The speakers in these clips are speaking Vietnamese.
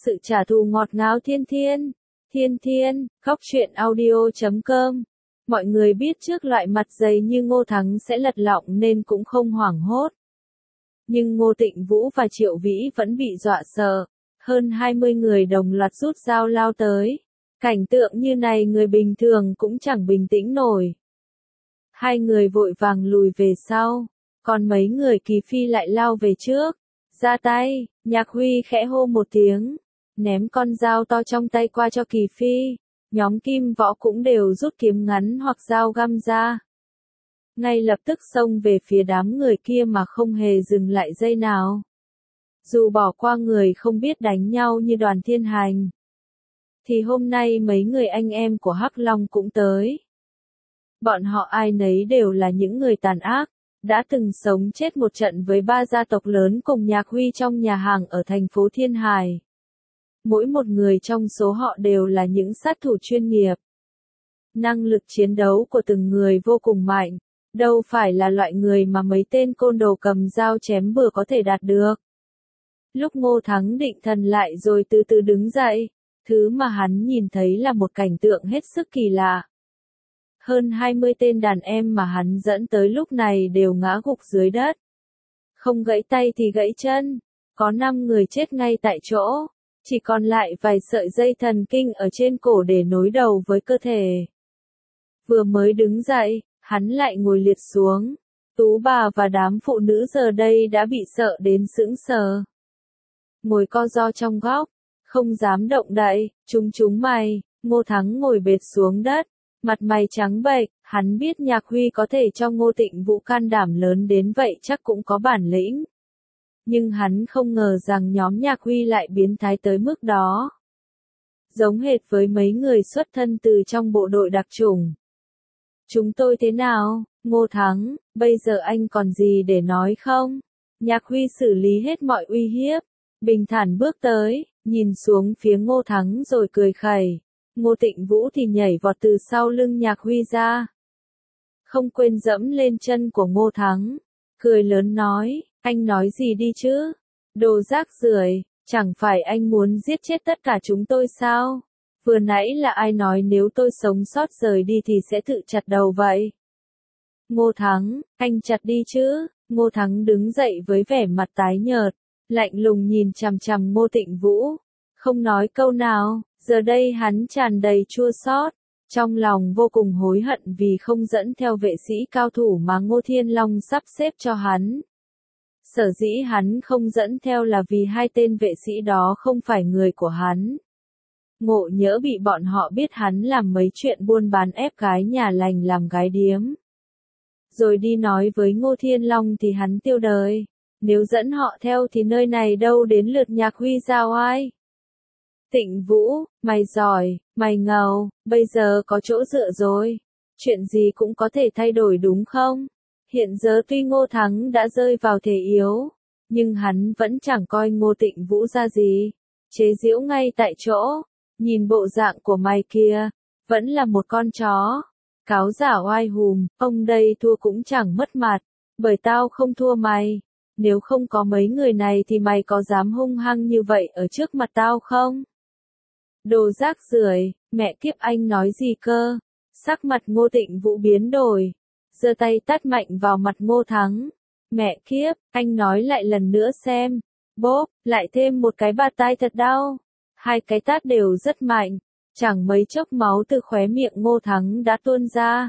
sự trả thù ngọt ngào Thiên Thiên. Thiên Thiên, khóc chuyện audio.com. Mọi người biết trước loại mặt dày như Ngô Thắng sẽ lật lọng nên cũng không hoảng hốt. Nhưng Ngô Tịnh Vũ và Triệu Vĩ vẫn bị dọa sợ. Hơn 20 người đồng loạt rút dao lao tới. Cảnh tượng như này người bình thường cũng chẳng bình tĩnh nổi. Hai người vội vàng lùi về sau, còn mấy người Kỳ Phi lại lao về trước. Ra tay, Nhạc Huy khẽ hô một tiếng, ném con dao to trong tay qua cho Kỳ Phi. Nhóm Kim Võ cũng đều rút kiếm ngắn hoặc dao găm ra. Ngay lập tức xông về phía đám người kia mà không hề dừng lại giây nào. Dù bỏ qua người không biết đánh nhau như Đoàn Thiên Hành, thì hôm nay mấy người anh em của Hắc Long cũng tới. Bọn họ ai nấy đều là những người tàn ác, đã từng sống chết một trận với 3 gia tộc lớn cùng Nhạc Huy trong nhà hàng ở thành phố Thiên Hải. Mỗi một người trong số họ đều là những sát thủ chuyên nghiệp. Năng lực chiến đấu của từng người vô cùng mạnh, đâu phải là loại người mà mấy tên côn đồ cầm dao chém bừa có thể đạt được. Lúc Ngô Thắng định thần lại rồi từ từ đứng dậy, thứ mà hắn nhìn thấy là một cảnh tượng hết sức kỳ lạ. Hơn 20 tên đàn em mà hắn dẫn tới lúc này đều ngã gục dưới đất. Không gãy tay thì gãy chân, có 5 người chết ngay tại chỗ, chỉ còn lại vài sợi dây thần kinh ở trên cổ để nối đầu với cơ thể. Vừa mới đứng dậy, hắn lại ngồi liệt xuống. Tú bà và đám phụ nữ giờ đây đã bị sợ đến sững sờ. Ngồi co ro trong góc, không dám động đậy, chúng mày. Ngô Thắng ngồi bệt xuống đất, mặt mày trắng bệch, hắn biết Nhạc Huy có thể cho Ngô Tịnh Vũ can đảm lớn đến vậy chắc cũng có bản lĩnh. Nhưng hắn không ngờ rằng nhóm Nhạc Huy lại biến thái tới mức đó. Giống hệt với mấy người xuất thân từ trong bộ đội đặc chủng. Chúng tôi thế nào, Ngô Thắng, bây giờ anh còn gì để nói không? Nhạc Huy xử lý hết mọi uy hiếp, bình thản bước tới, nhìn xuống phía Ngô Thắng rồi cười khẩy. Ngô Tịnh Vũ thì nhảy vọt từ sau lưng Nhạc Huy ra. Không quên dẫm lên chân của Ngô Thắng, cười lớn nói, anh nói gì đi chứ? Đồ rác rưởi, chẳng phải anh muốn giết chết tất cả chúng tôi sao? Vừa nãy là ai nói nếu tôi sống sót rời đi thì sẽ tự chặt đầu vậy? Ngô Thắng, anh chặt đi chứ? Ngô Thắng đứng dậy với vẻ mặt tái nhợt, lạnh lùng nhìn chằm chằm Ngô Tịnh Vũ, không nói câu nào. Giờ đây hắn tràn đầy chua xót, trong lòng vô cùng hối hận vì không dẫn theo vệ sĩ cao thủ mà Ngô Thiên Long sắp xếp cho hắn. Sở dĩ hắn không dẫn theo là vì hai tên vệ sĩ đó không phải người của hắn. Ngộ nhỡ bị bọn họ biết hắn làm mấy chuyện buôn bán ép gái nhà lành làm gái điếm. Rồi đi nói với Ngô Thiên Long thì hắn tiêu đời. Nếu dẫn họ theo thì nơi này đâu đến lượt Nhạc Huy giao ai? Tịnh Vũ, mày giỏi, mày ngầu, bây giờ có chỗ dựa rồi. Chuyện gì cũng có thể thay đổi đúng không? Hiện giờ tuy Ngô Thắng đã rơi vào thế yếu, nhưng hắn vẫn chẳng coi Ngô Tịnh Vũ ra gì. Chế giễu ngay tại chỗ, nhìn bộ dạng của mày kia, vẫn là một con chó. Cáo giả oai hùm, ông đây thua cũng chẳng mất mặt, bởi tao không thua mày. Nếu không có mấy người này thì mày có dám hung hăng như vậy ở trước mặt tao không? Đồ rác rưởi, mẹ kiếp anh nói gì cơ? Sắc mặt Ngô Tịnh Vũ biến đổi, giơ tay tát mạnh vào mặt Ngô Thắng. Mẹ kiếp, anh nói lại lần nữa xem. Bốp, lại thêm một cái bạt tai thật đau. Hai cái tát đều rất mạnh, chẳng mấy chốc máu từ khóe miệng Ngô Thắng đã tuôn ra.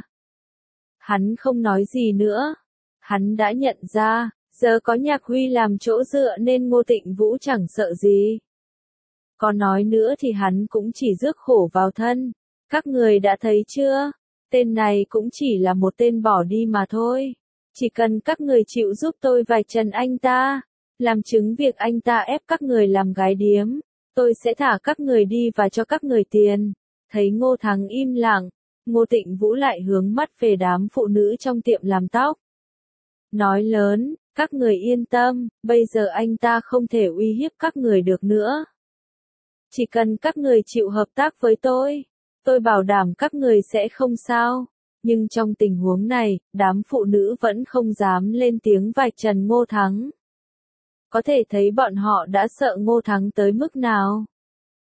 Hắn không nói gì nữa. Hắn đã nhận ra, giờ có Nhạc Huy làm chỗ dựa nên Ngô Tịnh Vũ chẳng sợ gì. Có nói nữa thì hắn cũng chỉ rước khổ vào thân. Các người đã thấy chưa? Tên này cũng chỉ là một tên bỏ đi mà thôi. Chỉ cần các người chịu giúp tôi vạch trần anh ta, làm chứng việc anh ta ép các người làm gái điếm, tôi sẽ thả các người đi và cho các người tiền. Thấy Ngô Thắng im lặng, Ngô Tịnh Vũ lại hướng mắt về đám phụ nữ trong tiệm làm tóc. Nói lớn, các người yên tâm, bây giờ anh ta không thể uy hiếp các người được nữa. Chỉ cần các người chịu hợp tác với tôi bảo đảm các người sẽ không sao. Nhưng trong tình huống này, đám phụ nữ vẫn không dám lên tiếng vạch trần Ngô Thắng. Có thể thấy bọn họ đã sợ Ngô Thắng tới mức nào.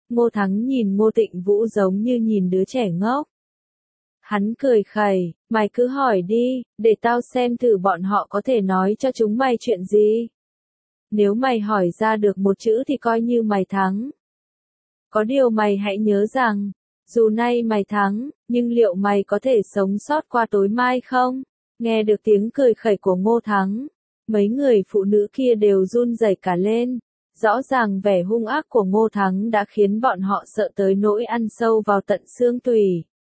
Ngô Thắng nhìn Ngô Tịnh Vũ giống như nhìn đứa trẻ ngốc. Hắn cười khẩy, mày cứ hỏi đi, để tao xem thử bọn họ có thể nói cho chúng mày chuyện gì. Nếu mày hỏi ra được một chữ thì coi như mày thắng. Có điều mày hãy nhớ rằng, dù nay mày thắng, nhưng liệu mày có thể sống sót qua tối mai không? Nghe được tiếng cười khẩy của Ngô Thắng, mấy người phụ nữ kia đều run rẩy cả lên. Rõ ràng vẻ hung ác của Ngô Thắng đã khiến bọn họ sợ tới nỗi ăn sâu vào tận xương tủy.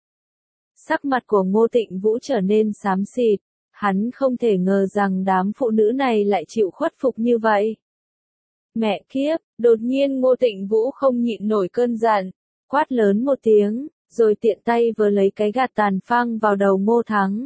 Sắc mặt của Ngô Tịnh Vũ trở nên xám xịt, hắn không thể ngờ rằng đám phụ nữ này lại chịu khuất phục như vậy. Mẹ kiếp, đột nhiên Ngô Tịnh Vũ không nhịn nổi cơn giận, quát lớn một tiếng, rồi tiện tay vơ lấy cái gạt tàn phang vào đầu Ngô Thắng.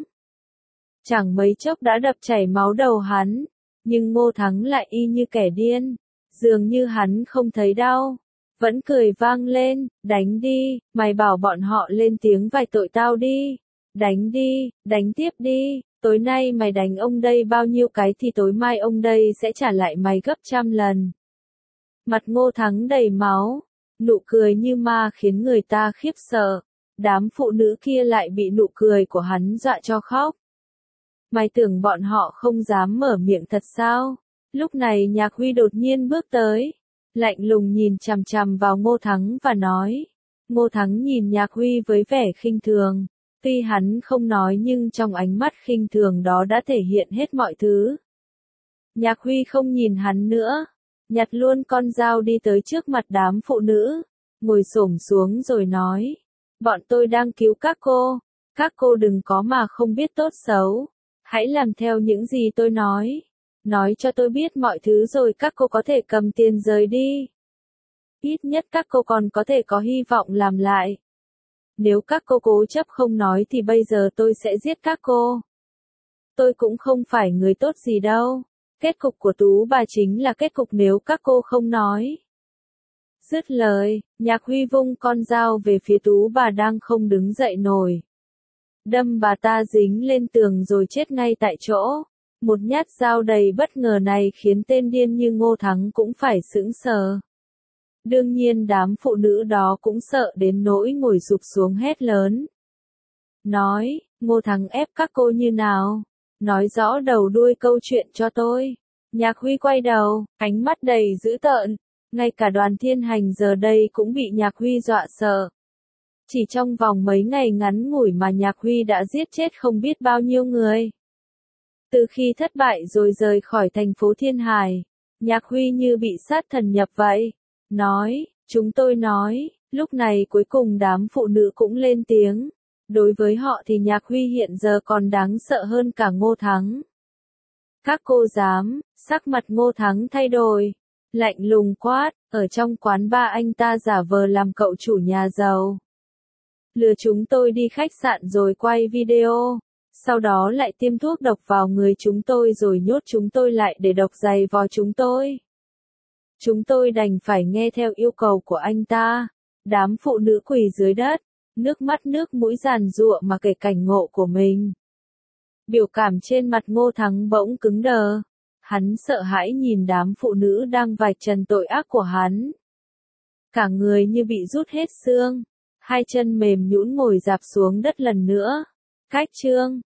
Chẳng mấy chốc đã đập chảy máu đầu hắn, nhưng Ngô Thắng lại y như kẻ điên, dường như hắn không thấy đau, vẫn cười vang lên, đánh đi, mày bảo bọn họ lên tiếng vạch tội tao đi, đánh đi, đánh tiếp đi, tối nay mày đánh ông đây bao nhiêu cái thì tối mai ông đây sẽ trả lại mày gấp 100 lần. Mặt Ngô Thắng đầy máu, nụ cười như ma khiến người ta khiếp sợ, đám phụ nữ kia lại bị nụ cười của hắn dọa cho khóc. Mày tưởng bọn họ không dám mở miệng thật sao? Lúc này Nhạc Huy đột nhiên bước tới, lạnh lùng nhìn chằm chằm vào Ngô Thắng và nói. Ngô Thắng nhìn Nhạc Huy với vẻ khinh thường, tuy hắn không nói nhưng trong ánh mắt khinh thường đó đã thể hiện hết mọi thứ. Nhạc Huy không nhìn hắn nữa, nhặt luôn con dao đi tới trước mặt đám phụ nữ, ngồi xổm xuống rồi nói. Bọn tôi đang cứu các cô đừng có mà không biết tốt xấu, hãy làm theo những gì tôi nói cho tôi biết mọi thứ rồi các cô có thể cầm tiền rời đi. Ít nhất các cô còn có thể có hy vọng làm lại. Nếu các cô cố chấp không nói thì bây giờ tôi sẽ giết các cô. Tôi cũng không phải người tốt gì đâu. Kết cục của Tú bà chính là kết cục nếu các cô không nói. Dứt lời, Nhạc Huy vung con dao về phía Tú bà đang không đứng dậy nổi. Đâm bà ta dính lên tường rồi chết ngay tại chỗ. Một nhát dao đầy bất ngờ này khiến tên điên như Ngô Thắng cũng phải sững sờ. Đương nhiên đám phụ nữ đó cũng sợ đến nỗi ngồi sụp xuống hét lớn. Nói, Ngô Thắng ép các cô như nào? Nói rõ đầu đuôi câu chuyện cho tôi. Nhạc Huy quay đầu, ánh mắt đầy dữ tợn. Ngay cả Đoàn Thiên Hành giờ đây cũng bị Nhạc Huy dọa sợ. Chỉ trong vòng mấy ngày ngắn ngủi mà Nhạc Huy đã giết chết không biết bao nhiêu người. Từ khi thất bại rồi rời khỏi thành phố Thiên Hải, Nhạc Huy như bị sát thần nhập vậy. Chúng tôi nói, lúc này cuối cùng đám phụ nữ cũng lên tiếng. Đối với họ thì Nhạc Huy hiện giờ còn đáng sợ hơn cả Ngô Thắng. Các cô dám, sắc mặt Ngô Thắng thay đổi, lạnh lùng quát, ở trong quán bar anh ta giả vờ làm cậu chủ nhà giàu. Lừa chúng tôi đi khách sạn rồi quay video, sau đó lại tiêm thuốc độc vào người chúng tôi rồi nhốt chúng tôi lại để độc giày vò chúng tôi. Chúng tôi đành phải nghe theo yêu cầu của anh ta. Đám phụ nữ quỳ dưới đất, nước mắt nước mũi giàn giụa mà kể cảnh ngộ của mình. Biểu cảm trên mặt Ngô Thắng bỗng cứng đờ. Hắn sợ hãi nhìn đám phụ nữ đang vạch trần tội ác của hắn. Cả người như bị rút hết xương, hai chân mềm nhũn ngồi rạp xuống đất lần nữa. Cách chương